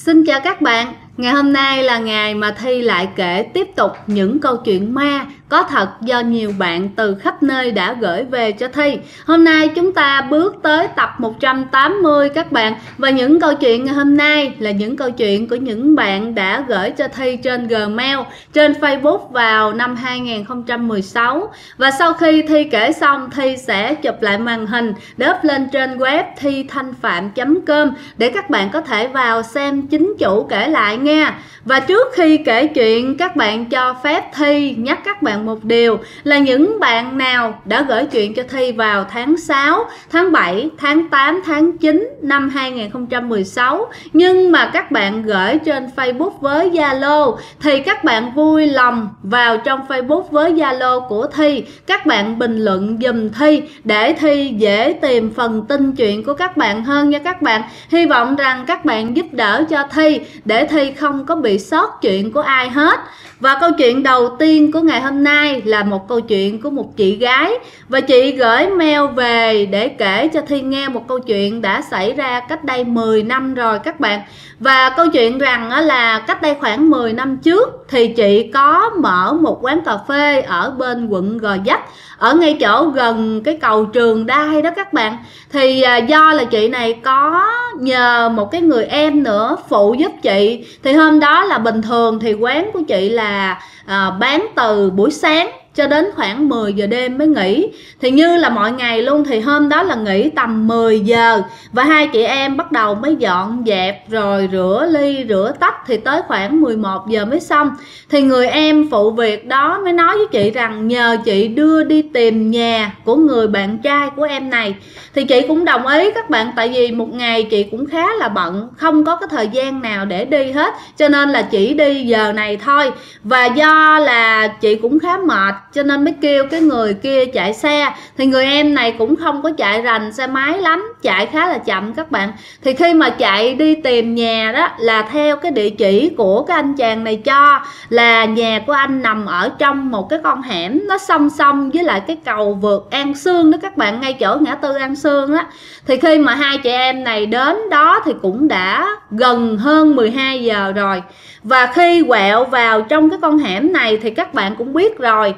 Xin chào các bạn, ngày hôm nay là ngày mà Thi lại kể tiếp tục những câu chuyện ma có thật do nhiều bạn từ khắp nơi đã gửi về cho Thi. Hôm nay chúng ta bước tới tập 180 các bạn. Và những câu chuyện ngày hôm nay là những câu chuyện của những bạn đã gửi cho Thi trên Gmail, trên Facebook vào năm 2016. Và sau khi Thi kể xong, Thi sẽ chụp lại màn hình để up lên trên web thithanhpham.com để các bạn có thể vào xem chính chủ kể lại nha. Và trước khi kể chuyện, các bạn cho phép Thi nhắc các bạn một điều là những bạn nào đã gửi chuyện cho Thi vào tháng 6, tháng 7, tháng 8, tháng 9 năm 2016 nhưng mà các bạn gửi trên Facebook với Zalo thì các bạn vui lòng vào trong Facebook với Zalo của Thi, các bạn bình luận giùm Thi để Thi dễ tìm phần tin chuyện của các bạn hơn nha các bạn. Hy vọng rằng các bạn giúp đỡ cho Thi để Thi không có bị sót chuyện của ai hết. Và câu chuyện đầu tiên của ngày hôm nay là một câu chuyện của một chị gái. Và chị gửi mail về để kể cho Thi nghe một câu chuyện đã xảy ra cách đây 10 năm rồi các bạn. Và câu chuyện rằng là cách đây khoảng 10 năm trước thì chị có mở một quán cà phê ở bên quận Gò Vấp, ở ngay chỗ gần cái cầu Trường Đai đó các bạn. Thì do là chị này có nhờ một cái người em nữa phụ giúp chị. Thì hôm đó là bình thường thì quán của chị là bán từ buổi sáng cho đến khoảng 10 giờ đêm mới nghỉ. Thì như là mọi ngày luôn thì hôm đó là nghỉ tầm 10 giờ. Và hai chị em bắt đầu mới dọn dẹp rồi rửa ly rửa tách thì tới khoảng 11 giờ mới xong. Thì người em phụ việc đó mới nói với chị rằng nhờ chị đưa đi tìm nhà của người bạn trai của em này. Thì chị cũng đồng ý các bạn, tại vì một ngày chị cũng khá là bận, không có cái thời gian nào để đi hết, cho nên là chỉ đi giờ này thôi. Và do là chị cũng khá mệt cho nên mới kêu cái người kia chạy xe. Thì người em này cũng không có chạy rành xe máy lắm, chạy khá là chậm các bạn. Thì khi mà chạy đi tìm nhà đó là theo cái địa chỉ của cái anh chàng này cho, là nhà của anh nằm ở trong một cái con hẻm nó song song với lại cái cầu vượt An Sương đó các bạn, ngay chỗ ngã tư An Sương đó. Thì khi mà hai chị em này đến đó thì cũng đã gần hơn 12 giờ rồi. Và khi quẹo vào trong cái con hẻm này thì các bạn cũng biết rồi,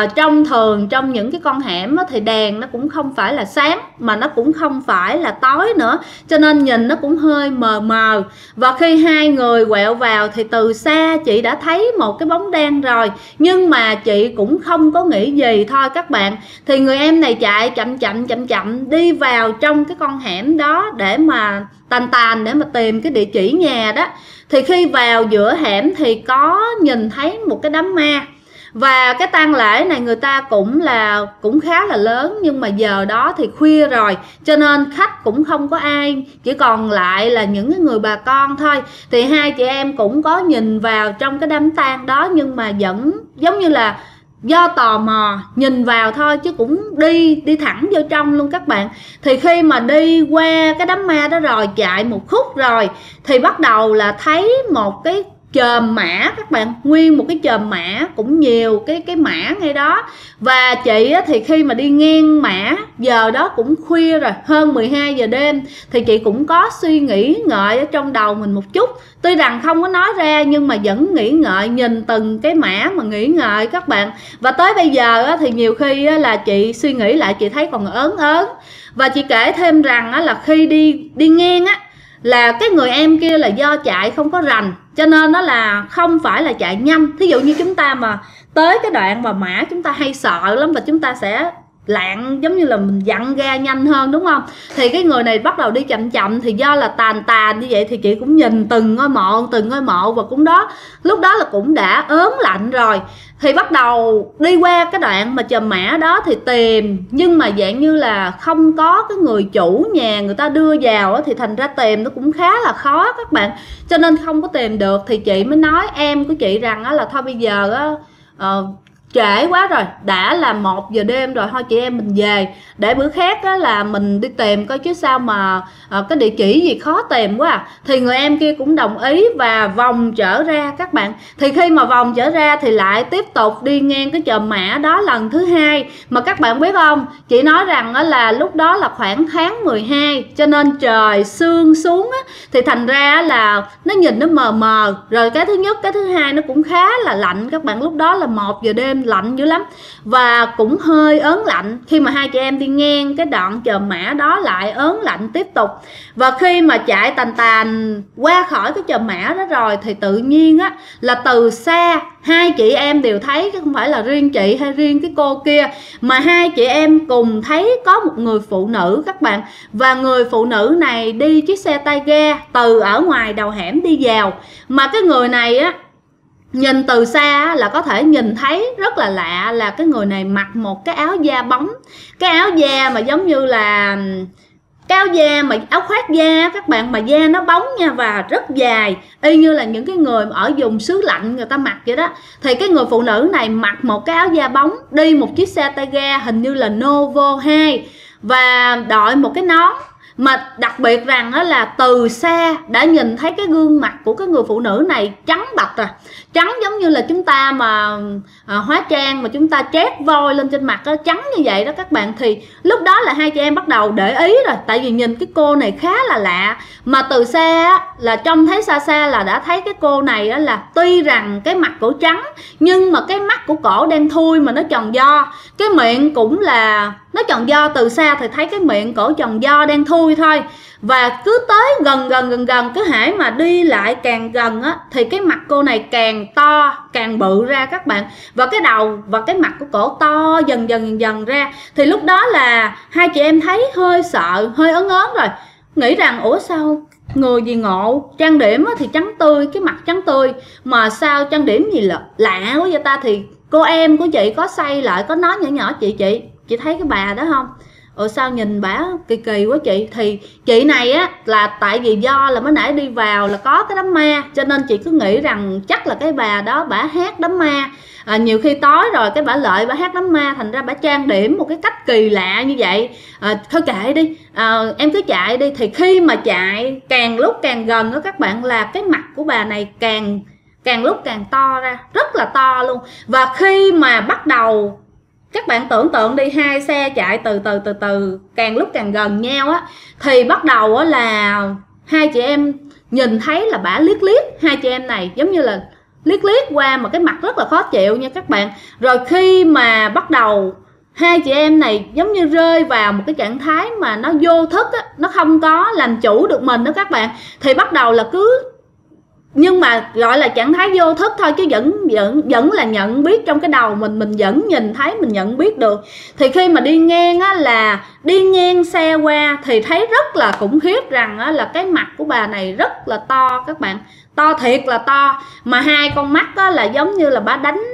trong những cái con hẻm thì đèn nó cũng không phải là sáng mà nó cũng không phải là tối nữa, cho nên nhìn nó cũng hơi mờ mờ. Và khi hai người quẹo vào thì từ xa chị đã thấy một cái bóng đen rồi, nhưng mà chị cũng không có nghĩ gì thôi các bạn. Thì người em này chạy chậm chậm đi vào trong cái con hẻm đó để mà tàn để mà tìm cái địa chỉ nhà đó. Thì khi vào giữa hẻm thì có nhìn thấy một cái đám ma. Và cái tang lễ này người ta cũng khá là lớn, nhưng mà giờ đó thì khuya rồi cho nên khách cũng không có ai, chỉ còn lại là những cái người bà con thôi. Thì hai chị em cũng có nhìn vào trong cái đám tang đó, nhưng mà vẫn giống như là do tò mò nhìn vào thôi chứ cũng đi thẳng vô trong luôn các bạn. Thì khi mà đi qua cái đám ma đó rồi, chạy một khúc rồi thì bắt đầu là thấy một cái chòm mã các bạn, nguyên một cái chòm mã, cũng nhiều cái mã ngay đó. Và chị thì khi mà đi ngang mã, giờ đó cũng khuya rồi, hơn 12 giờ đêm, thì chị cũng có suy nghĩ ngợi ở trong đầu mình một chút. Tuy rằng không có nói ra nhưng mà vẫn nghĩ ngợi, nhìn từng cái mã mà nghĩ ngợi các bạn. Và tới bây giờ thì nhiều khi là chị suy nghĩ lại chị thấy còn ớn. Và chị kể thêm rằng là khi đi ngang là cái người em kia là do chạy không có rành, cho nên nó là không phải là chạy nhanh. Thí dụ như chúng ta mà tới cái đoạn mà mã chúng ta hay sợ lắm và chúng ta sẽ lạng, giống như là mình dặn ga nhanh hơn đúng không. Thì cái người này bắt đầu đi chậm thì do là tàn như vậy thì chị cũng nhìn từng ngôi mộ và cũng đó, lúc đó là cũng đã ớn lạnh rồi. Thì bắt đầu đi qua cái đoạn mà chòm mã đó thì tìm, nhưng mà dạng như là không có cái người chủ nhà người ta đưa vào thì thành ra tìm nó cũng khá là khó các bạn, cho nên không có tìm được. Thì chị mới nói em của chị rằng là thôi bây giờ trễ quá rồi, đã là 1 giờ đêm rồi, thôi chị em mình về, để bữa khác đó là mình đi tìm coi chứ sao mà cái địa chỉ gì khó tìm quá à. Thì người em kia cũng đồng ý và vòng trở ra các bạn. Thì khi mà vòng trở ra thì lại tiếp tục đi ngang cái chòm mã đó lần thứ hai. Mà các bạn biết không, chị nói rằng là lúc đó là khoảng tháng 12 cho nên trời sương xuống á, thì thành ra là nó nhìn nó mờ mờ. Rồi cái thứ nhất, cái thứ hai nó cũng khá là lạnh các bạn, lúc đó là 1 giờ đêm, lạnh dữ lắm và cũng hơi ớn lạnh. Khi mà hai chị em đi ngang cái đoạn chòm mã đó lại ớn lạnh tiếp tục. Và khi mà chạy tàn tàn qua khỏi cái chòm mã đó rồi thì tự nhiên á là từ xa hai chị em đều thấy, chứ không phải là riêng chị hay riêng cái cô kia, mà hai chị em cùng thấy có một người phụ nữ các bạn. Và người phụ nữ này đi chiếc xe tay ga từ ở ngoài đầu hẻm đi vào. Mà cái người này á, nhìn từ xa là có thể nhìn thấy rất là lạ, là cái người này mặc một cái áo da bóng. Cái áo da mà giống như là cái áo da mà áo khoác da các bạn, mà da nó bóng nha và rất dài, y như là những cái người mà ở vùng xứ lạnh người ta mặc vậy đó. Thì cái người phụ nữ này mặc một cái áo da bóng, đi một chiếc xe tay ga hình như là Novo 2 và đội một cái nón. Mà đặc biệt rằng đó là từ xa đã nhìn thấy cái gương mặt của cái người phụ nữ này trắng bạch rồi, trắng giống như là chúng ta mà hóa trang mà chúng ta trét voi lên trên mặt đó, trắng như vậy đó các bạn. Thì lúc đó là hai chị em bắt đầu để ý rồi, tại vì nhìn cái cô này khá là lạ. Mà từ xa là trông thấy xa xa là đã thấy cái cô này đó là tuy rằng cái mặt cổ trắng nhưng mà cái mắt của cổ đen thui mà nó tròn do, cái miệng cũng là nó tròn do, từ xa thì thấy cái miệng cổ tròn do đen thui thôi. Và cứ tới gần cứ hễ mà đi lại càng gần á thì cái mặt cô này càng to càng bự ra các bạn, và cái đầu và cái mặt của cổ to dần ra. Thì lúc đó là hai chị em thấy hơi sợ, hơi ớn rồi, nghĩ rằng ủa sao người gì ngộ, trang điểm thì trắng tươi, cái mặt trắng tươi mà sao trang điểm gì lạ quá vậy ta. Thì cô em của chị có say lại, có nói nhỏ chị thấy cái bà đó không, sao nhìn bả kỳ kỳ quá chị. Thì chị này á là tại vì do là mới nãy đi vào là có cái đám ma, cho nên chị cứ nghĩ rằng chắc là cái bà đó bả hát đám ma. Nhiều khi tối rồi cái bả lợi bả hát đám ma, thành ra bả trang điểm một cái cách kỳ lạ như vậy. Thôi kệ đi, em cứ chạy đi. Thì khi mà chạy càng lúc càng gần đó các bạn, là cái mặt của bà này càng lúc càng to ra, rất là to luôn. Và khi mà bắt đầu, các bạn tưởng tượng đi, hai xe chạy từ từ càng lúc càng gần nhau á, thì bắt đầu á là hai chị em nhìn thấy là bả liếc hai chị em này, giống như là liếc qua mà cái mặt rất là khó chịu nha các bạn. Rồi khi mà bắt đầu hai chị em này giống như rơi vào một cái trạng thái mà nó vô thức á, nó không có làm chủ được mình đó các bạn. Thì bắt đầu là nhưng mà gọi là trạng thái vô thức thôi, chứ vẫn là nhận biết trong cái đầu mình vẫn nhìn thấy, mình nhận biết được. Thì khi mà đi ngang á, là đi ngang xe qua thì thấy rất là khủng khiếp rằng á, là cái mặt của bà này rất là to các bạn, to thiệt là to. Mà hai con mắt á, là giống như là bà đánh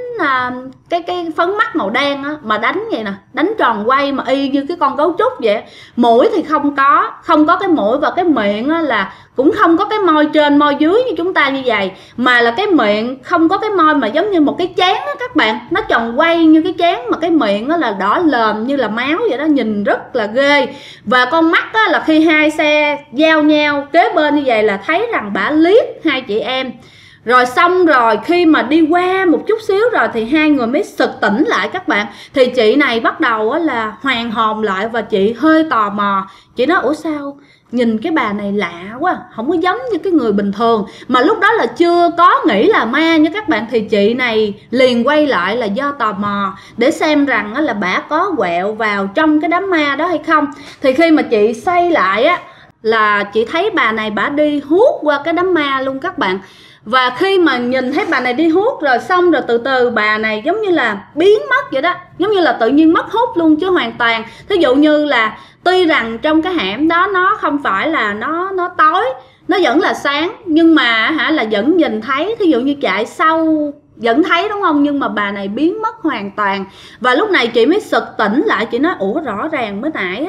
cái phấn mắt màu đen á, mà đánh vậy nè, đánh tròn quay mà y như cái con gấu trúc vậy. Mũi thì không có cái mũi, và cái miệng á, là cũng không có cái môi trên môi dưới như chúng ta như vậy, mà là cái miệng không có cái môi mà giống như một cái trán á các bạn, nó tròn quay như cái trán, mà cái miệng á là đỏ lờm như là máu vậy đó, nhìn rất là ghê. Và con mắt á, là khi hai xe giao nhau kế bên như vậy là thấy rằng bả liếc hai chị em. Rồi xong rồi khi mà đi qua một chút xíu rồi thì hai người mới sực tỉnh lại các bạn. Thì chị này bắt đầu á là hoàn hồn lại và chị hơi tò mò. Chị nói ủa sao nhìn cái bà này lạ quá, không có giống như cái người bình thường. Mà lúc đó là chưa có nghĩ là ma nha các bạn. Thì chị này liền quay lại là do tò mò để xem rằng là bả có quẹo vào trong cái đám ma đó hay không. Thì khi mà chị xoay lại á là chị thấy bà này bả đi hút qua cái đám ma luôn các bạn. Và khi mà nhìn thấy bà này đi hút rồi xong rồi từ từ bà này giống như là biến mất vậy đó, giống như là tự nhiên mất hút luôn chứ hoàn toàn. Thí dụ như là tuy rằng trong cái hẻm đó nó không phải là nó tối, nó vẫn là sáng, nhưng mà là vẫn nhìn thấy. Thí dụ như chạy sau vẫn thấy đúng không, nhưng mà bà này biến mất hoàn toàn. Và lúc này chị mới sực tỉnh lại, chị nói ủa rõ ràng mới nãy á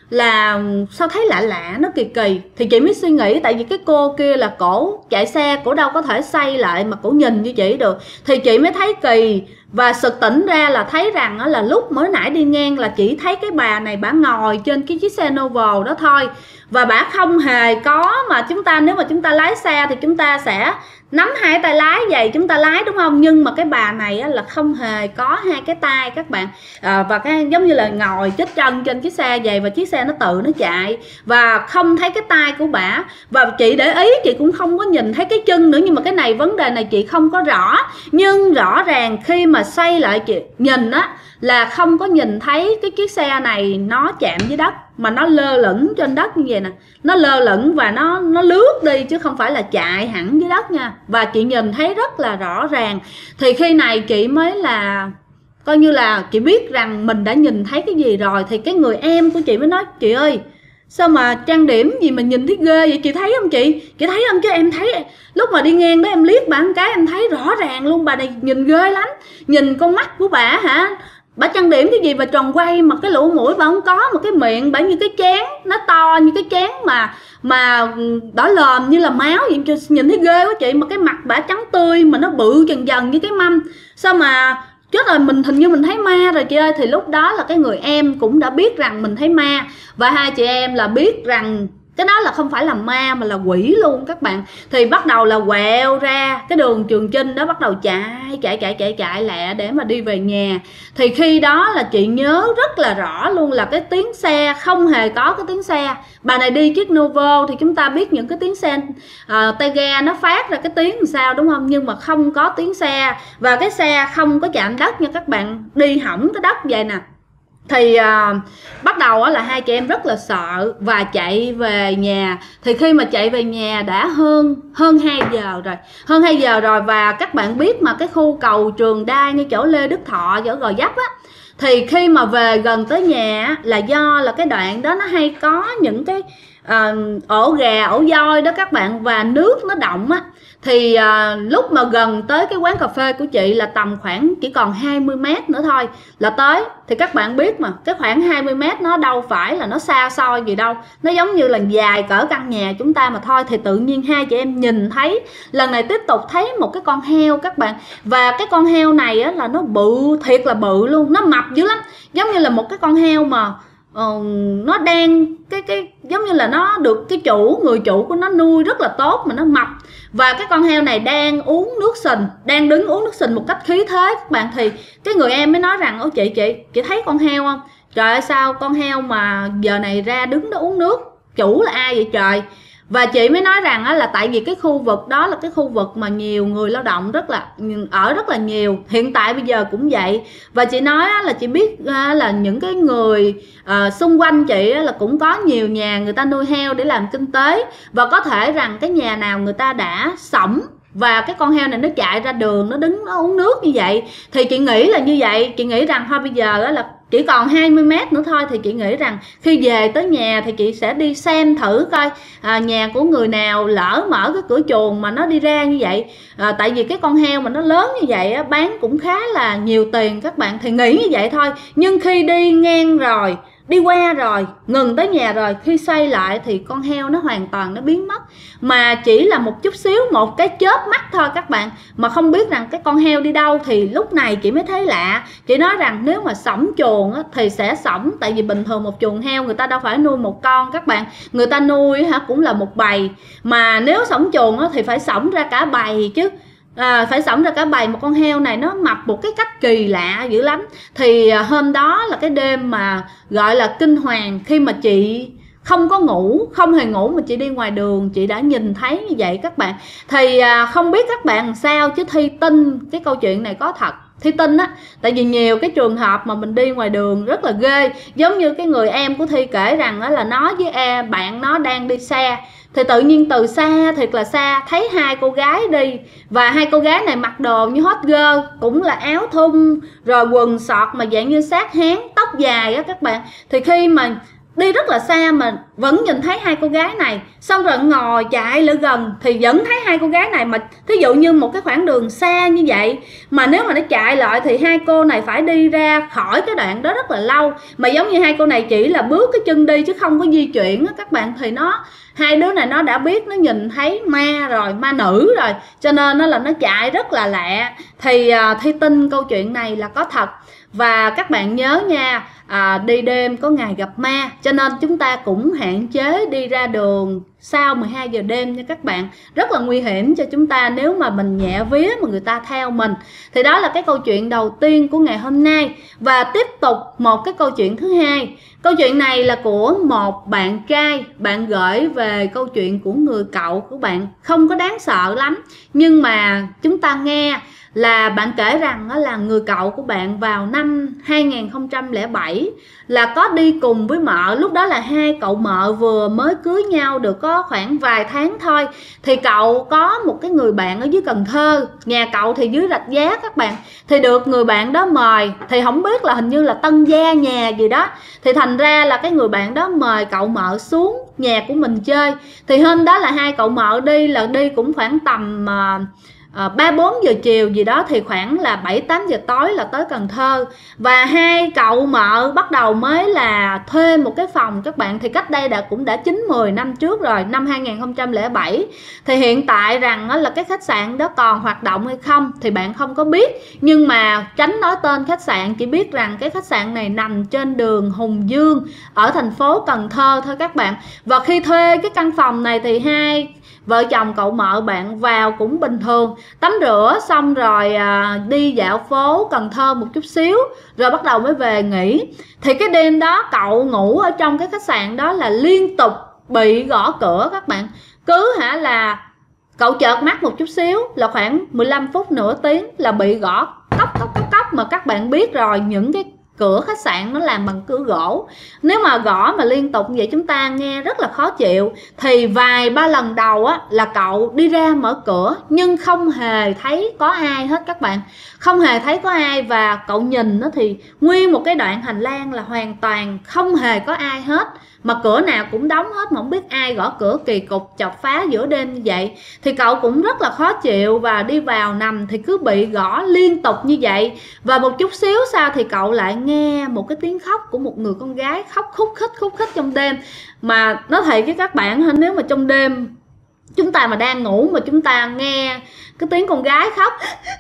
là sao thấy lạ lạ, nó kỳ kỳ. Thì chị mới suy nghĩ, tại vì cái cô kia là cổ chạy xe, cổ đâu có thể xoay lại mà cổ nhìn như chị được. Thì chị mới thấy kỳ và sực tỉnh ra là thấy rằng là lúc mới nãy đi ngang là chỉ thấy cái bà này bả ngồi trên cái chiếc xe Novo đó thôi, và bả không hề có, mà chúng ta nếu mà chúng ta lái xe thì chúng ta sẽ nắm hai tay lái vậy chúng ta lái, đúng không? Nhưng mà cái bà này là không hề có hai cái tay các bạn, và cái giống như là ngồi chết chân trên chiếc xe vậy, và chiếc xe nó tự nó chạy và không thấy cái tay của bả. Và chị để ý chị cũng không có nhìn thấy cái chân nữa, nhưng mà cái này vấn đề này chị không có rõ. Nhưng rõ ràng khi mà xoay lại chị nhìn á là không có nhìn thấy cái chiếc xe này nó chạm với đất, mà nó lơ lửng trên đất như vậy nè, nó lơ lửng và nó lướt đi chứ không phải là chạy hẳn dưới đất nha, và chị nhìn thấy rất là rõ ràng. Thì khi này chị mới là coi như là chị biết rằng mình đã nhìn thấy cái gì rồi. Thì cái người em của chị mới nói, chị ơi sao mà trang điểm gì mà nhìn thấy ghê vậy, chị thấy không chị thấy không? Chứ em thấy lúc mà đi ngang đó em liếc bà một cái em thấy rõ ràng luôn, bà này nhìn ghê lắm, nhìn con mắt của bà hả, bà trang điểm cái gì mà tròn quay, mà cái lỗ mũi bà không có, mà cái miệng bà như cái chén, nó to như cái chén mà đỏ lòm như là máu vậy, nhìn thấy ghê quá chị. Mà cái mặt bà trắng tươi mà nó bự dần dần như cái mâm, sao mà chết rồi, mình hình như mình thấy ma rồi chị ơi. Thì lúc đó là cái người em cũng đã biết rằng mình thấy ma, và hai chị em là biết rằng cái đó là không phải là ma mà là quỷ luôn các bạn. Thì bắt đầu là quẹo ra cái đường Trường Chinh đó, bắt đầu chạy lẹ để mà đi về nhà. Thì khi đó là chị nhớ rất là rõ luôn là cái tiếng xe không hề có cái tiếng xe. Bà này đi chiếc Novo thì chúng ta biết những cái tiếng xe tay ga nó phát ra cái tiếng làm sao, đúng không? Nhưng mà không có tiếng xe, và cái xe không có chạm đất nha các bạn, đi hỏng cái đất vậy nè. Thì bắt đầu là hai chị em rất là sợ và chạy về nhà. Thì khi mà chạy về nhà đã hơn 2 giờ rồi, hơn 2 giờ rồi. Và các bạn biết mà cái khu cầu Trường Đai như chỗ Lê Đức Thọ, chỗ Gò Vấp á, thì khi mà về gần tới nhà là do là cái đoạn đó nó hay có những cái ổ gà, ổ voi đó các bạn, và nước nó động á. Thì lúc mà gần tới cái quán cà phê của chị là tầm khoảng chỉ còn 20 mét nữa thôi là tới. Thì các bạn biết mà, cái khoảng 20 mét nó đâu phải là nó xa xôi gì đâu, nó giống như là dài cỡ căn nhà chúng ta mà thôi. Thì tự nhiên hai chị em nhìn thấy, lần này tiếp tục thấy một cái con heo các bạn. Và cái con heo này á, là nó bự, thiệt là bự luôn, nó mập dữ lắm, giống như là một cái con heo mà nó đang cái giống như là nó được cái người chủ của nó nuôi rất là tốt mà nó mập. Và cái con heo này đang uống nước sình, đang đứng uống nước sình một cách khí thế các bạn. Thì cái người em mới nói rằng, ôi chị thấy con heo không? Trời ơi, sao con heo mà giờ này ra đứng đó uống nước, chủ là ai vậy trời? Và chị mới nói rằng là tại vì cái khu vực đó là cái khu vực mà nhiều người lao động rất là nhiều, hiện tại bây giờ cũng vậy. Và chị nói là chị biết là những cái người xung quanh chị là cũng có nhiều nhà người ta nuôi heo để làm kinh tế, và có thể rằng cái nhà nào người ta đã sổng và cái con heo này nó chạy ra đường, nó đứng nó uống nước như vậy. Thì chị nghĩ là như vậy, chị nghĩ rằng thôi bây giờ là chỉ còn 20 mét nữa thôi. Thì chị nghĩ rằng khi về tới nhà thì chị sẽ đi xem thử coi nhà của người nào lỡ mở cái cửa chuồng mà nó đi ra như vậy. Tại vì cái con heo mà nó lớn như vậy bán cũng khá là nhiều tiền các bạn. Thì nghĩ như vậy thôi. Nhưng khi đi ngang rồi, đi qua rồi, ngừng tới nhà rồi, khi xoay lại thì con heo nó hoàn toàn nó biến mất. Mà chỉ là một chút xíu, một cái chớp mắt thôi các bạn, mà không biết rằng cái con heo đi đâu. Thì lúc này chị mới thấy lạ. Chị nói rằng nếu mà xổng chuồng thì sẽ xổng, tại vì bình thường một chuồng heo người ta đâu phải nuôi một con các bạn, người ta nuôi cũng là một bầy. Mà nếu xổng chuồng thì phải xổng ra cả bầy chứ. Phải xổng ra cả bầy. Một con heo này nó mập một cái cách kỳ lạ dữ lắm. Thì hôm đó là cái đêm mà gọi là kinh hoàng, khi mà chị không có ngủ, không hề ngủ, mà chị đi ngoài đường chị đã nhìn thấy như vậy các bạn. Thì không biết các bạn làm sao, chứ Thi tin cái câu chuyện này có thật. Thi tin á, tại vì nhiều cái trường hợp mà mình đi ngoài đường rất là ghê. Giống như cái người em của Thi kể rằng là nó với bạn nó đang đi xe, thì tự nhiên từ xa, thiệt là xa, thấy hai cô gái đi. Và hai cô gái này mặc đồ như hot girl, cũng là áo thun rồi quần sọt mà dạng như sát háng, tóc dài á các bạn. Thì khi mà đi rất là xa mà vẫn nhìn thấy hai cô gái này, xong rồi ngồi chạy lại gần thì vẫn thấy hai cô gái này. Mà thí dụ như một cái khoảng đường xa như vậy mà nếu mà nó chạy lại thì hai cô này phải đi ra khỏi cái đoạn đó rất là lâu, mà giống như hai cô này chỉ là bước cái chân đi chứ không có di chuyển á các bạn, thì hai đứa này nó đã biết, nó nhìn thấy ma rồi, ma nữ rồi, cho nên nó chạy rất là lẹ. Thì Thi tin câu chuyện này là có thật. Và các bạn nhớ nha, đi đêm có ngày gặp ma, cho nên chúng ta cũng hạn chế đi ra đường sau 12 giờ đêm nha các bạn. Rất là nguy hiểm cho chúng ta nếu mà mình nhẹ vía mà người ta theo mình. Thì đó là cái câu chuyện đầu tiên của ngày hôm nay. Và tiếp tục một cái câu chuyện thứ hai. Câu chuyện này là của một bạn trai, bạn gửi về câu chuyện của người cậu của bạn. Không có đáng sợ lắm, nhưng mà chúng ta nghe là bạn kể rằng là người cậu của bạn vào năm 2007 là có đi cùng với mợ. Lúc đó là hai cậu mợ vừa mới cưới nhau được có khoảng vài tháng thôi. Thì cậu có một cái người bạn ở dưới Cần Thơ, nhà cậu thì dưới Rạch Giá các bạn. Thì được người bạn đó mời, thì không biết là hình như là tân gia nhà gì đó, thì thành ra là cái người bạn đó mời cậu mợ xuống nhà của mình chơi. Thì hôm đó là hai cậu mợ đi cũng khoảng tầm 3-4 giờ chiều gì đó, thì khoảng là 7-8 giờ tối là tới Cần Thơ. Và hai cậu mợ bắt đầu mới là thuê một cái phòng các bạn. Thì cách đây cũng đã 9-10 năm trước rồi, năm 2007. Thì hiện tại rằng là cái khách sạn đó còn hoạt động hay không thì bạn không có biết, nhưng mà tránh nói tên khách sạn, chỉ biết rằng cái khách sạn này nằm trên đường Hùng Dương ở thành phố Cần Thơ thôi các bạn. Và khi thuê cái căn phòng này thì hai vợ chồng cậu mợ bạn vào cũng bình thường, tắm rửa xong rồi đi dạo phố Cần Thơ một chút xíu rồi bắt đầu mới về nghỉ. Thì cái đêm đó cậu ngủ ở trong cái khách sạn đó là liên tục bị gõ cửa các bạn. Cứ là cậu chợp mắt một chút xíu là khoảng 15 phút nửa tiếng là bị gõ cốc cốc cốc cốc. Mà các bạn biết rồi, những cái cửa khách sạn nó làm bằng cửa gỗ, nếu mà gõ mà liên tục vậy chúng ta nghe rất là khó chịu. Thì vài ba lần đầu là cậu đi ra mở cửa nhưng không hề thấy có ai hết các bạn, không hề thấy có ai. Và cậu nhìn thì nguyên một cái đoạn hành lang là hoàn toàn không hề có ai hết, mà cửa nào cũng đóng hết, mà không biết ai gõ cửa kỳ cục chọc phá giữa đêm như vậy. Thì cậu cũng rất là khó chịu và đi vào nằm thì cứ bị gõ liên tục như vậy. Và một chút xíu sau thì cậu lại nghe một cái tiếng khóc của một người con gái khóc khúc khích trong đêm. Mà nói thiệt với các bạn, nếu mà trong đêm chúng ta mà đang ngủ mà chúng ta nghe cái tiếng con gái khóc,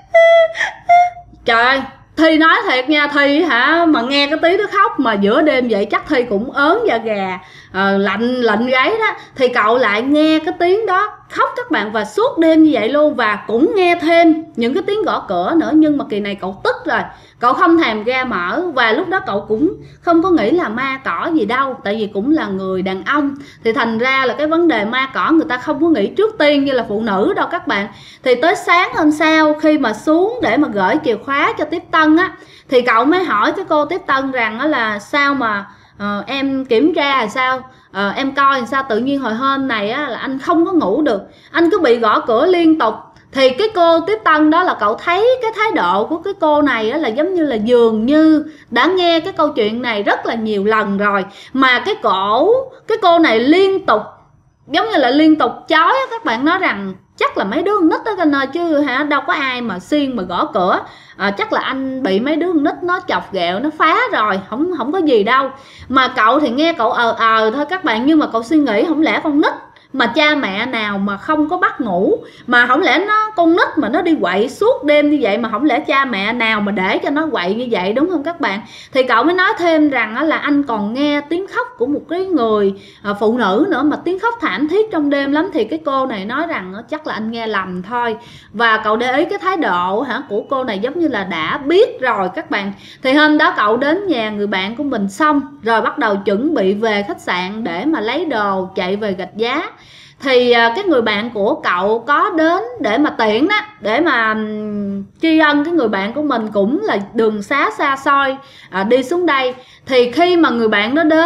trời ơi, Thi nói thiệt nha, Thi mà nghe cái tiếng nó khóc mà giữa đêm vậy chắc Thi cũng ớn da gà, lạnh gáy đó. Thì cậu lại nghe cái tiếng đó khóc các bạn, và suốt đêm như vậy luôn. Và cũng nghe thêm những cái tiếng gõ cửa nữa, nhưng mà kỳ này cậu tức rồi, cậu không thèm ra mở. Và lúc đó cậu cũng không có nghĩ là ma cỏ gì đâu, tại vì cũng là người đàn ông, thì thành ra là cái vấn đề ma cỏ người ta không có nghĩ trước tiên như là phụ nữ đâu các bạn. Thì tới sáng hôm sau khi mà xuống để mà gửi chìa khóa cho tiếp tân thì cậu mới hỏi cái cô tiếp tân rằng là sao mà em kiểm tra là sao, em coi làm sao tự nhiên hồi hôm này là anh không có ngủ được, anh cứ bị gõ cửa liên tục. Thì cái cô tiếp tân đó là cậu thấy cái thái độ của cái cô này là giống như là dường như đã nghe cái câu chuyện này rất là nhiều lần rồi, mà cái cô này liên tục giống như là liên tục chói. Các bạn nói rằng chắc là mấy đứa con nít đó kênh ơi, chứ đâu có ai mà xuyên mà gõ cửa. Chắc là anh bị mấy đứa con nít nó chọc ghẹo, nó phá rồi, không có gì đâu. Mà cậu thì nghe cậu thôi các bạn, nhưng mà cậu suy nghĩ không lẽ con nít mà cha mẹ nào mà không có bắt ngủ, mà không lẽ con nít mà nó đi quậy suốt đêm như vậy, mà không lẽ cha mẹ nào mà để cho nó quậy như vậy, đúng không các bạn? Thì cậu mới nói thêm rằng là anh còn nghe tiếng khóc của một cái người phụ nữ nữa, mà tiếng khóc thảm thiết trong đêm lắm. Thì cái cô này nói rằng chắc là anh nghe lầm thôi. Và cậu để ý cái thái độ của cô này giống như là đã biết rồi các bạn. Thì hôm đó cậu đến nhà người bạn của mình xong rồi bắt đầu chuẩn bị về khách sạn để mà lấy đồ chạy về Rạch Giá. Thì cái người bạn của cậu có đến để mà tiện đó, để mà tri ân cái người bạn của mình, cũng là đường xá xa xôi đi xuống đây. Thì khi mà người bạn đó đến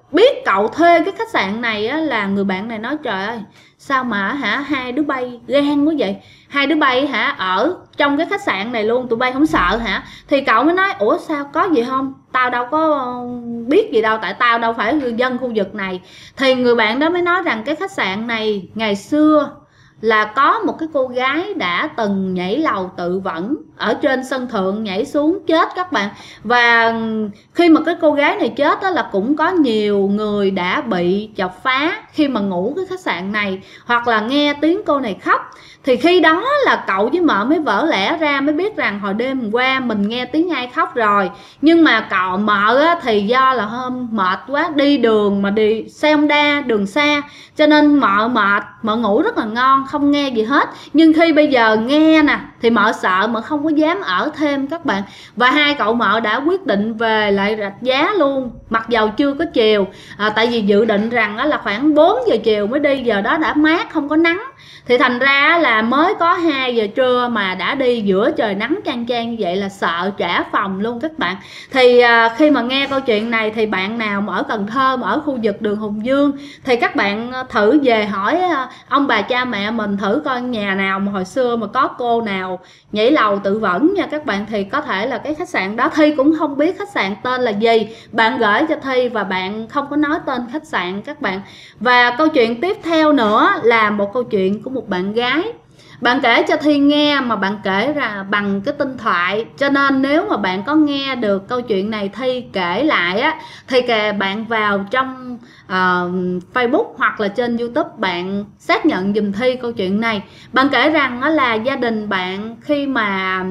biết cậu thuê cái khách sạn này á, là người bạn này nói trời ơi sao mà hai đứa bay gan quá vậy, hai đứa bay ở trong cái khách sạn này luôn, tụi bay không sợ hả? Thì cậu mới nói ủa sao có gì không, tao đâu có biết gì đâu, tại tao đâu phải người dân khu vực này. Thì người bạn đó mới nói rằng cái khách sạn này ngày xưa là có một cái cô gái đã từng nhảy lầu tự vẫn ở trên sân thượng, nhảy xuống chết các bạn. Và khi mà cái cô gái này chết đó là cũng có nhiều người đã bị chọc phá khi mà ngủ cái khách sạn này, hoặc là nghe tiếng cô này khóc. Thì khi đó là cậu với mợ mới vỡ lẽ ra, mới biết rằng hồi đêm qua mình nghe tiếng ai khóc rồi. Nhưng mà cậu mợ á, thì do là hôm mệt quá, đi đường mà đi xe Honda đường xa, cho nên mợ mệt, mợ ngủ rất là ngon, không nghe gì hết. Nhưng khi bây giờ nghe nè thì mợ sợ, mợ không có dám ở thêm các bạn. Và hai cậu mợ đã quyết định về lại Rạch Giá luôn, mặc dầu chưa có chiều, tại vì dự định rằng là khoảng 4 giờ chiều mới đi, giờ đó đã mát không có nắng. Thì thành ra là mới có 2 giờ trưa mà đã đi giữa trời nắng chang chang như vậy là sợ trả phòng luôn các bạn. Thì khi mà nghe câu chuyện này thì bạn nào mà ở Cần Thơ, mà ở khu vực đường Hùng Vương, thì các bạn thử về hỏi ông bà cha mẹ mình thử coi nhà nào mà hồi xưa mà có cô nào nhảy lầu tự vẫn nha các bạn. Thì có thể là cái khách sạn đó Thi cũng không biết khách sạn tên là gì, bạn gửi cho Thi và bạn không có nói tên khách sạn các bạn. Và câu chuyện tiếp theo nữa là một câu chuyện của một bạn gái. Bạn kể cho Thi nghe mà bạn kể ra bằng cái tinh thoại, cho nên nếu mà bạn có nghe được câu chuyện này Thi kể lại á, thì bạn vào trong Facebook hoặc là trên YouTube bạn xác nhận dùm Thi câu chuyện này. Bạn kể rằng là gia đình bạn khi mà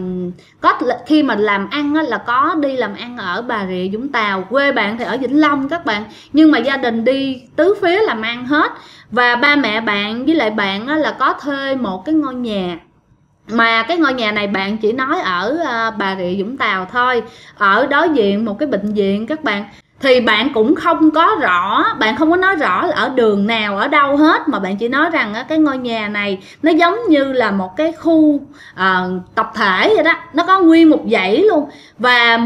làm ăn là có đi làm ăn ở Bà Rịa Vũng Tàu, quê bạn thì ở Vĩnh Long các bạn, nhưng mà gia đình đi tứ phía làm ăn hết. Và ba mẹ bạn với lại bạn là có thuê một cái ngôi nhà, mà cái ngôi nhà này bạn chỉ nói ở Bà Rịa Vũng Tàu thôi, ở đối diện một cái bệnh viện các bạn. Thì bạn cũng không có rõ, bạn không có nói rõ là ở đường nào, ở đâu hết, mà bạn chỉ nói rằng cái ngôi nhà này nó giống như là một cái khu tập thể vậy đó, nó có nguyên một dãy luôn, và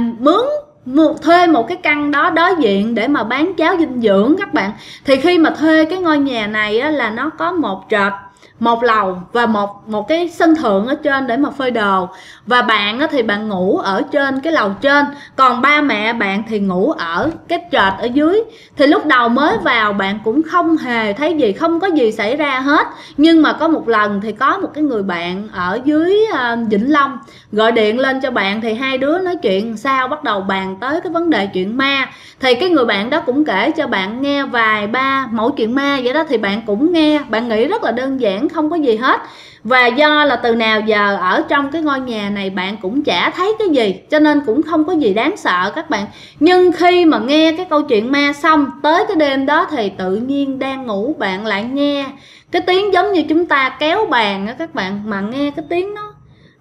thuê một cái căn đó đối diện để mà bán cháo dinh dưỡng các bạn. Thì khi mà thuê cái ngôi nhà này á, là nó có một trệt, một lầu và một cái sân thượng ở trên để mà phơi đồ. Và bạn á, thì bạn ngủ ở trên cái lầu trên, còn ba mẹ bạn thì ngủ ở cái trệt ở dưới. Thì lúc đầu mới vào bạn cũng không hề thấy gì, không có gì xảy ra hết. Nhưng mà có một lần thì có một cái người bạn ở dưới Vĩnh Long gọi điện lên cho bạn, thì hai đứa nói chuyện sao bắt đầu bàn tới cái vấn đề chuyện ma. Thì cái người bạn đó cũng kể cho bạn nghe vài ba mẫu chuyện ma vậy đó, thì bạn cũng nghe, bạn nghĩ rất là đơn giản, không có gì hết. Và do là từ nào giờ ở trong cái ngôi nhà này bạn cũng chả thấy cái gì, cho nên cũng không có gì đáng sợ các bạn. Nhưng khi mà nghe cái câu chuyện ma xong, tới cái đêm đó thì tự nhiên đang ngủ bạn lại nghe cái tiếng giống như chúng ta kéo bàn á các bạn, mà nghe cái tiếng nó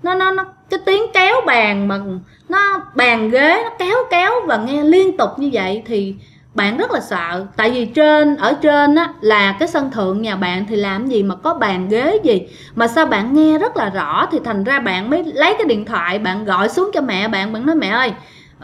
cái tiếng kéo bàn, mà nó bàn ghế nó kéo và nghe liên tục như vậy. Thì bạn rất là sợ, tại vì ở trên á là cái sân thượng nhà bạn, thì làm gì mà có bàn ghế gì mà sao bạn nghe rất là rõ. Thì thành ra bạn mới lấy cái điện thoại bạn gọi xuống cho mẹ bạn, bạn nói mẹ ơi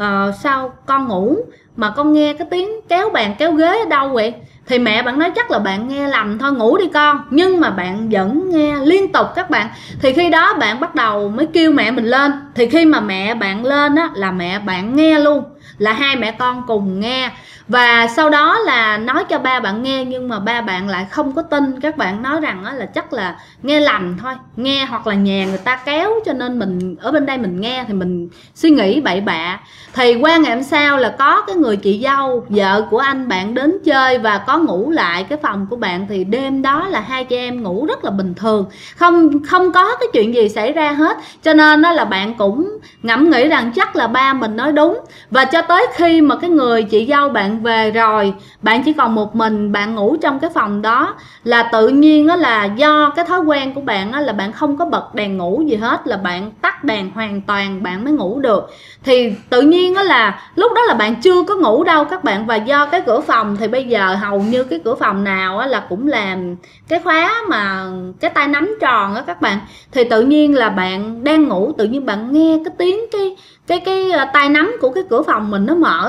sao con ngủ mà con nghe cái tiếng kéo bàn kéo ghế ở đâu vậy? Thì mẹ bạn nói chắc là bạn nghe lầm thôi, ngủ đi con. Nhưng mà bạn vẫn nghe liên tục các bạn. Thì khi đó bạn bắt đầu mới kêu mẹ mình lên. Thì khi mà mẹ bạn lên á là mẹ bạn nghe luôn, là hai mẹ con cùng nghe. Và sau đó là nói cho ba bạn nghe, nhưng mà ba bạn lại không có tin. Các bạn nói rằng là chắc là nghe lầm thôi, nghe hoặc là nhà người ta kéo, cho nên mình ở bên đây mình nghe thì mình suy nghĩ bậy bạ. Thì qua ngày hôm sau là có cái người chị dâu, vợ của anh bạn đến chơi và có ngủ lại cái phòng của bạn. Thì đêm đó là hai chị em ngủ rất là bình thường, không có cái chuyện gì xảy ra hết. Cho nên đó là bạn cũng ngẫm nghĩ rằng chắc là ba mình nói đúng. Và cho tới khi mà cái người chị dâu bạn về rồi, bạn chỉ còn một mình bạn ngủ trong cái phòng đó, là tự nhiên đó là do cái thói quen của bạn đó là bạn không có bật đèn ngủ gì hết, là bạn tắt đèn hoàn toàn bạn mới ngủ được. Thì tự nhiên đó là lúc đó là bạn chưa có ngủ đâu các bạn. Và do cái cửa phòng thì bây giờ hầu như cái cửa phòng nào là cũng làm cái khóa mà cái tay nắm tròn đó các bạn. Thì tự nhiên là bạn đang ngủ, tự nhiên bạn nghe cái tiếng cái tay nắm của cái cửa phòng mình nó mở.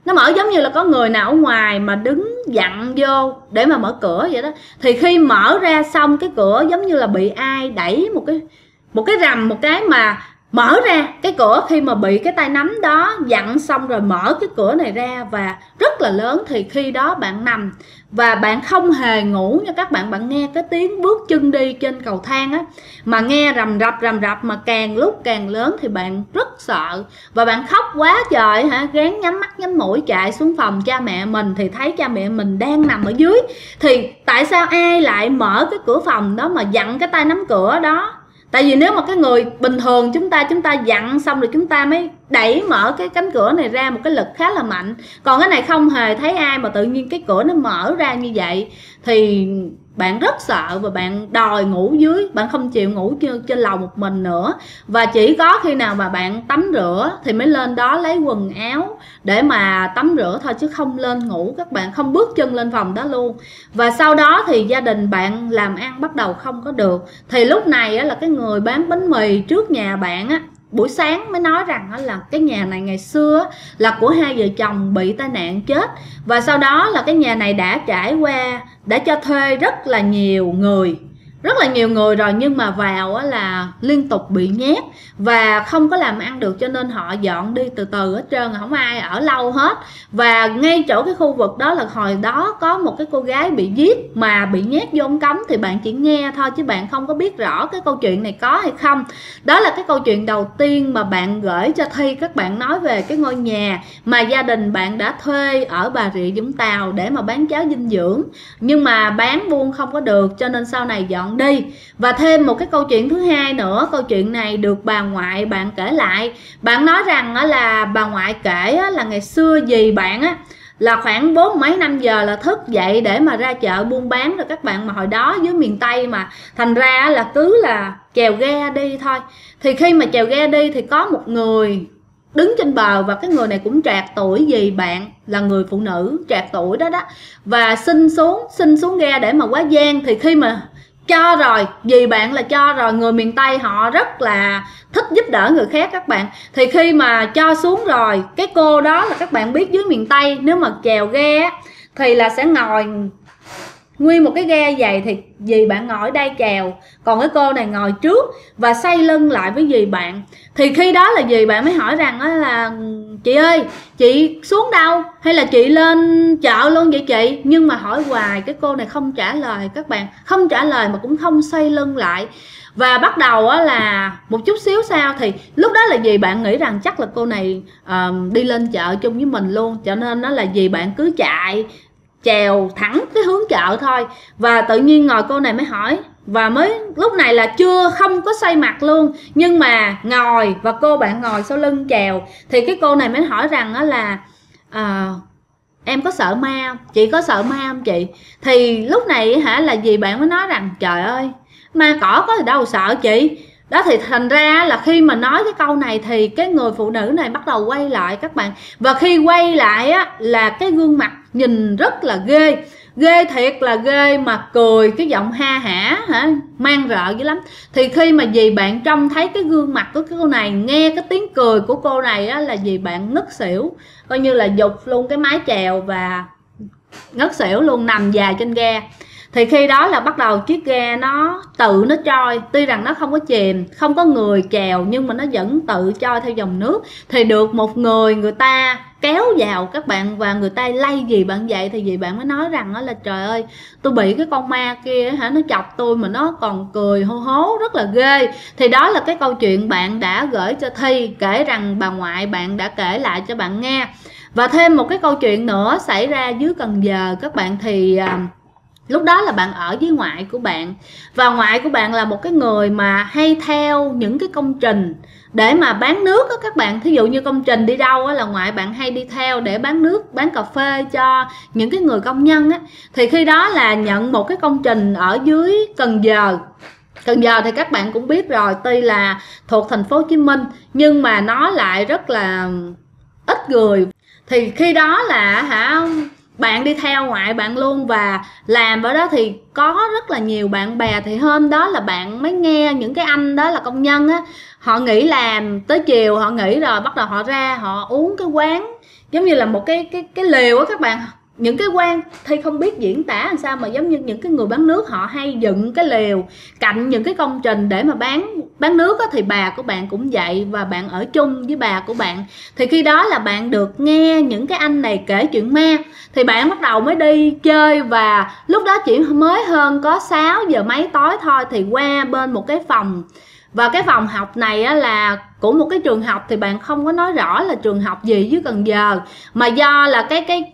nó mở giống như là có người nào ở ngoài mà đứng dặn vô để mà mở cửa vậy đó. Thì khi mở ra xong cái cửa giống như là bị ai đẩy một cái rầm một cái mà mở ra cái cửa, khi mà bị cái tay nắm đó dặn xong rồi mở cái cửa này ra và rất là lớn. Thì khi đó bạn nằm và bạn không hề ngủ nha các bạn. Bạn nghe cái tiếng bước chân đi trên cầu thang á, mà nghe rầm rập mà càng lúc càng lớn thì bạn rất sợ và bạn khóc quá trời hả, gán nhắm mắt nhắm mũi chạy xuống phòng cha mẹ mình thì thấy cha mẹ mình đang nằm ở dưới. Thì tại sao ai lại mở cái cửa phòng đó mà dặn cái tay nắm cửa đó? Tại vì nếu mà cái người bình thường chúng ta dặn xong rồi chúng ta mới đẩy mở cái cánh cửa này ra một cái lực khá là mạnh. Còn cái này không hề thấy ai mà tự nhiên cái cửa nó mở ra như vậy thì bạn rất sợ và bạn đòi ngủ dưới, bạn không chịu ngủ trên lầu một mình nữa. Và chỉ có khi nào mà bạn tắm rửa thì mới lên đó lấy quần áo để mà tắm rửa thôi, chứ không lên ngủ các bạn, không bước chân lên phòng đó luôn. Và sau đó thì gia đình bạn làm ăn bắt đầu không có được. Thì lúc này á, là cái người bán bánh mì trước nhà bạn á, buổi sáng mới nói rằng là cái nhà này ngày xưa là của hai vợ chồng bị tai nạn chết. Và sau đó là cái nhà này đã trải qua, đã cho thuê rất là nhiều người rồi, nhưng mà vào là liên tục bị nhét và không có làm ăn được, cho nên họ dọn đi từ từ hết trơn, không ai ở lâu hết. Và ngay chỗ cái khu vực đó là hồi đó có một cái cô gái bị giết mà bị nhét vô ống cống. Thì bạn chỉ nghe thôi chứ bạn không có biết rõ cái câu chuyện này có hay không. Đó là cái câu chuyện đầu tiên mà bạn gửi cho Thi. Các bạn nói về cái ngôi nhà mà gia đình bạn đã thuê ở Bà Rịa Vũng Tàu để mà bán cháo dinh dưỡng, nhưng mà bán buôn không có được cho nên sau này dọn đi. Và thêm một cái câu chuyện thứ hai nữa, câu chuyện này được bà ngoại bạn kể lại. Bạn nói rằng là bà ngoại kể là ngày xưa dì bạn á là khoảng 4 mấy 5 giờ là thức dậy để mà ra chợ buôn bán rồi các bạn. Mà hồi đó dưới miền Tây mà, thành ra là cứ là chèo ghe đi thôi. Thì khi mà chèo ghe đi thì có một người đứng trên bờ, và cái người này cũng trạc tuổi dì bạn, là người phụ nữ trạc tuổi đó. Và xin xuống ghe để mà quá giang. Thì khi mà cho rồi, dì bạn là cho rồi, người miền Tây họ rất là thích giúp đỡ người khác các bạn. Thì khi mà cho xuống rồi, cái cô đó là các bạn biết dưới miền Tây nếu mà chèo ghe thì là sẽ ngồi nguyên một cái ghe dày, thì dì bạn ngồi ở đây chèo, còn cái cô này ngồi trước và xoay lưng lại với dì bạn. Thì khi đó là dì bạn mới hỏi rằng là chị ơi, chị xuống đâu, hay là chị lên chợ luôn vậy chị? Nhưng mà hỏi hoài cái cô này không trả lời các bạn, không trả lời mà cũng không xoay lưng lại. Và bắt đầu là một chút xíu sau thì lúc đó là dì bạn nghĩ rằng chắc là cô này đi lên chợ chung với mình luôn, cho nên đó là dì bạn cứ chạy chèo thẳng cái hướng chợ thôi. Và tự nhiên ngồi cô này mới hỏi, và mới lúc này là không có xoay mặt luôn, nhưng mà ngồi và cô bạn ngồi sau lưng chèo. Thì cái cô này mới hỏi rằng là em có sợ ma không? Chị có sợ ma không chị? Thì lúc này là dì bạn mới nói rằng trời ơi, ma cỏ có gì đâu sợ chị. Đó, thì thành ra là khi mà nói cái câu này thì cái người phụ nữ này bắt đầu quay lại các bạn. Và khi quay lại á là cái gương mặt nhìn rất là ghê, ghê thiệt là ghê, mà cười cái giọng ha hả mang rợ dữ lắm. Thì khi mà dì bạn trông thấy cái gương mặt của cái cô này, nghe cái tiếng cười của cô này á, là dì bạn ngất xỉu, coi như là giục luôn cái mái chèo và ngất xỉu luôn, nằm dài trên ghe. Thì khi đó là bắt đầu chiếc ghe nó tự nó trôi, tuy rằng nó không có chìm, không có người chèo, nhưng mà nó vẫn tự trôi theo dòng nước. Thì được một người ta kéo vào các bạn, và người ta lay dì bạn dậy. Thì dì bạn mới nói rằng là trời ơi, tôi bị cái con ma kia nó chọc tôi mà nó còn cười hô hố rất là ghê. Thì đó là cái câu chuyện bạn đã gửi cho Thi, kể rằng bà ngoại bạn đã kể lại cho bạn nghe. Và thêm một cái câu chuyện nữa xảy ra dưới Cần Giờ các bạn. Thì lúc đó là bạn ở với ngoại của bạn, và ngoại của bạn là một cái người mà hay theo những cái công trình để mà bán nước đó các bạn. Thí dụ như công trình đi đâu á, là ngoại bạn hay đi theo để bán nước, bán cà phê cho những cái người công nhân á. Thì khi đó là nhận một cái công trình ở dưới Cần Giờ. Cần Giờ thì các bạn cũng biết rồi, tuy là thuộc thành phố Hồ Chí Minh nhưng mà nó lại rất là ít người. Thì khi đó là bạn đi theo ngoại bạn luôn, và làm ở đó thì có rất là nhiều bạn bè. Thì hôm đó là bạn mới nghe những cái anh đó là công nhân á, họ nghỉ làm tới chiều, họ nghỉ rồi bắt đầu họ ra họ uống cái quán giống như là một cái lều á các bạn. Những cái quan Thi không biết diễn tả làm sao mà giống như những cái người bán nước họ hay dựng cái lều cạnh những cái công trình để mà bán nước á, thì bà của bạn cũng vậy, và bạn ở chung với bà của bạn. Thì khi đó là bạn được nghe những cái anh này kể chuyện ma, thì bạn bắt đầu mới đi chơi. Và lúc đó chỉ mới hơn có 6 giờ mấy tối thôi, thì qua bên một cái phòng, và cái phòng học này á, là của một cái trường học, thì bạn không có nói rõ là trường học gì dưới Cần Giờ, mà do là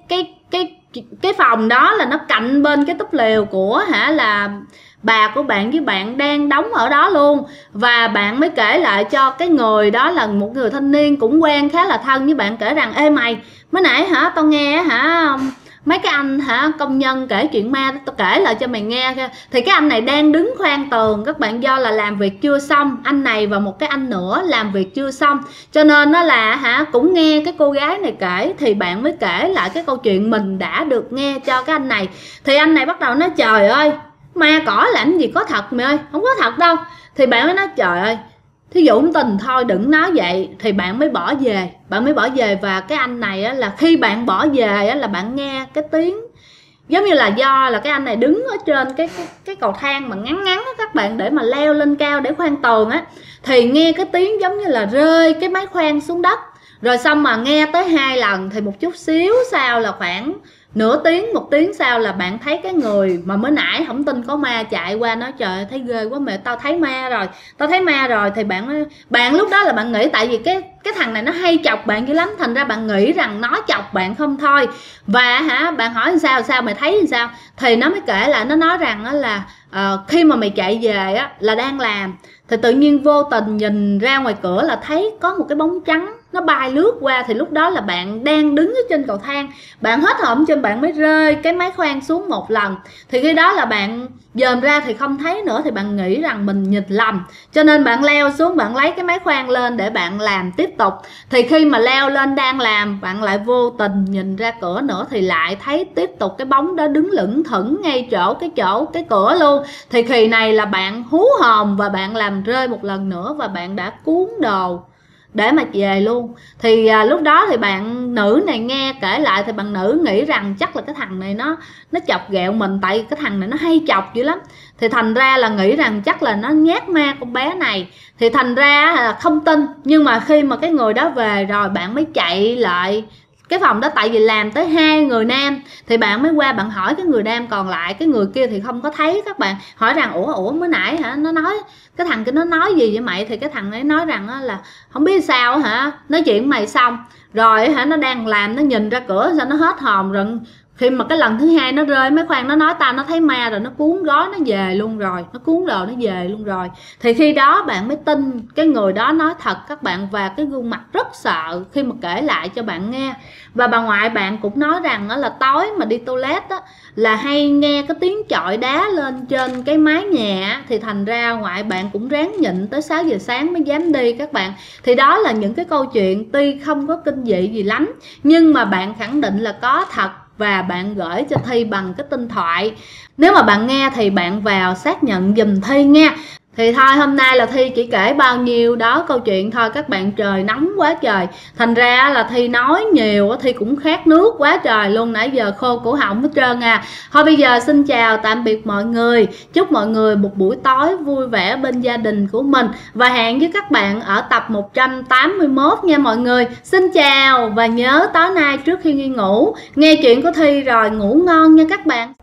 cái phòng đó là nó cạnh bên cái túp lều của là bà của bạn với bạn đang đóng ở đó luôn. Và bạn mới kể lại cho cái người đó là một người thanh niên cũng quen khá là thân với bạn, kể rằng: ê mày, mới nãy tao nghe mấy cái anh công nhân kể chuyện ma, tao kể lại cho mày nghe. Thì cái anh này đang đứng khoan tường các bạn, do là làm việc chưa xong, anh này và một cái anh nữa làm việc chưa xong, cho nên nó là cũng nghe cái cô gái này kể. Thì bạn mới kể lại cái câu chuyện mình đã được nghe cho cái anh này. Thì anh này bắt đầu nói: trời ơi, ma cỏ làm gì có thật mày ơi, không có thật đâu. Thì bạn mới nói: trời ơi, thí dụ không tin thôi đừng nói vậy. Thì bạn mới bỏ về. Và cái anh này á, là khi bạn bỏ về á, là bạn nghe cái tiếng giống như là do là cái anh này đứng ở trên cái cầu thang mà ngắn ngắn á các bạn, để mà leo lên cao để khoan tường á, thì nghe cái tiếng giống như là rơi cái máy khoan xuống đất. Rồi xong mà nghe tới 2 lần, thì một chút xíu sau là khoảng nửa tiếng, 1 tiếng sau là bạn thấy cái người mà mới nãy không tin có ma chạy qua nói: trời ơi, thấy ghê quá mẹ, tao thấy ma rồi. Thì bạn lúc đó là bạn nghĩ, tại vì cái thằng này nó hay chọc bạn dữ lắm, thành ra bạn nghĩ rằng nó chọc bạn không thôi. Và bạn hỏi sao mày thấy sao, thì nó mới kể lại, nó nói rằng là khi mà mày chạy về á, là đang làm, thì tự nhiên vô tình nhìn ra ngoài cửa là thấy có một cái bóng trắng nó bay lướt qua. Thì lúc đó là bạn đang đứng ở trên cầu thang, bạn hết hồn trên, bạn mới rơi cái máy khoan xuống 1 lần. Thì khi đó là bạn dòm ra thì không thấy nữa, thì bạn nghĩ rằng mình nhìn lầm, cho nên bạn leo xuống, bạn lấy cái máy khoan lên để bạn làm tiếp tục. Thì khi mà leo lên đang làm, bạn lại vô tình nhìn ra cửa nữa, thì lại thấy tiếp tục cái bóng đó đứng lững thững ngay chỗ cái cửa luôn. Thì khi này là bạn hú hồn và bạn làm rơi 1 lần nữa, và bạn đã cuốn đồ để mà về luôn. Thì lúc đó thì bạn nữ này nghe kể lại, thì bạn nữ nghĩ rằng chắc là cái thằng này nó chọc ghẹo mình, tại cái thằng này nó hay chọc dữ lắm. Thì thành ra là nghĩ rằng chắc là nó nhát ma con bé này, thì thành ra là không tin. Nhưng mà khi mà cái người đó về rồi, bạn mới chạy lại cái phòng đó, tại vì làm tới 2 người nam. Thì bạn mới qua bạn hỏi cái người nam còn lại, cái người kia thì không có thấy các bạn. Hỏi rằng: ủa mới nãy nó nói, cái thằng kia nó nói gì vậy mày? Thì cái thằng ấy nói rằng là không biết sao nói chuyện mày xong rồi nó đang làm, nó nhìn ra cửa sao nó hết hồn rồi. Khi mà cái lần thứ 2 nó rơi máy khoan, nó nói tao nó thấy ma rồi, nó cuốn gói nó về luôn rồi, nó cuốn đồ nó về luôn rồi. Thì khi đó bạn mới tin cái người đó nói thật các bạn, và cái gương mặt rất sợ khi mà kể lại cho bạn nghe. Và bà ngoại bạn cũng nói rằng là tối mà đi toilet á, là hay nghe cái tiếng chọi đá lên trên cái mái nhà. Thì thành ra ngoại bạn cũng ráng nhịn tới 6 giờ sáng mới dám đi các bạn. Thì đó là những cái câu chuyện tuy không có kinh dị gì lắm, nhưng mà bạn khẳng định là có thật, và bạn gửi cho Thi bằng cái tin thoại. Nếu mà bạn nghe thì bạn vào xác nhận giùm Thi nha. Thì thôi hôm nay là Thi chỉ kể bao nhiêu đó câu chuyện thôi các bạn, trời nóng quá trời. Thành ra là Thi nói nhiều, Thi cũng khát nước quá trời luôn, nãy giờ khô cổ họng hết trơn à. Thôi bây giờ xin chào tạm biệt mọi người, chúc mọi người một buổi tối vui vẻ bên gia đình của mình. Và hẹn với các bạn ở tập 181 nha mọi người. Xin chào, và nhớ tối nay trước khi đi ngủ nghe chuyện của Thi rồi ngủ ngon nha các bạn.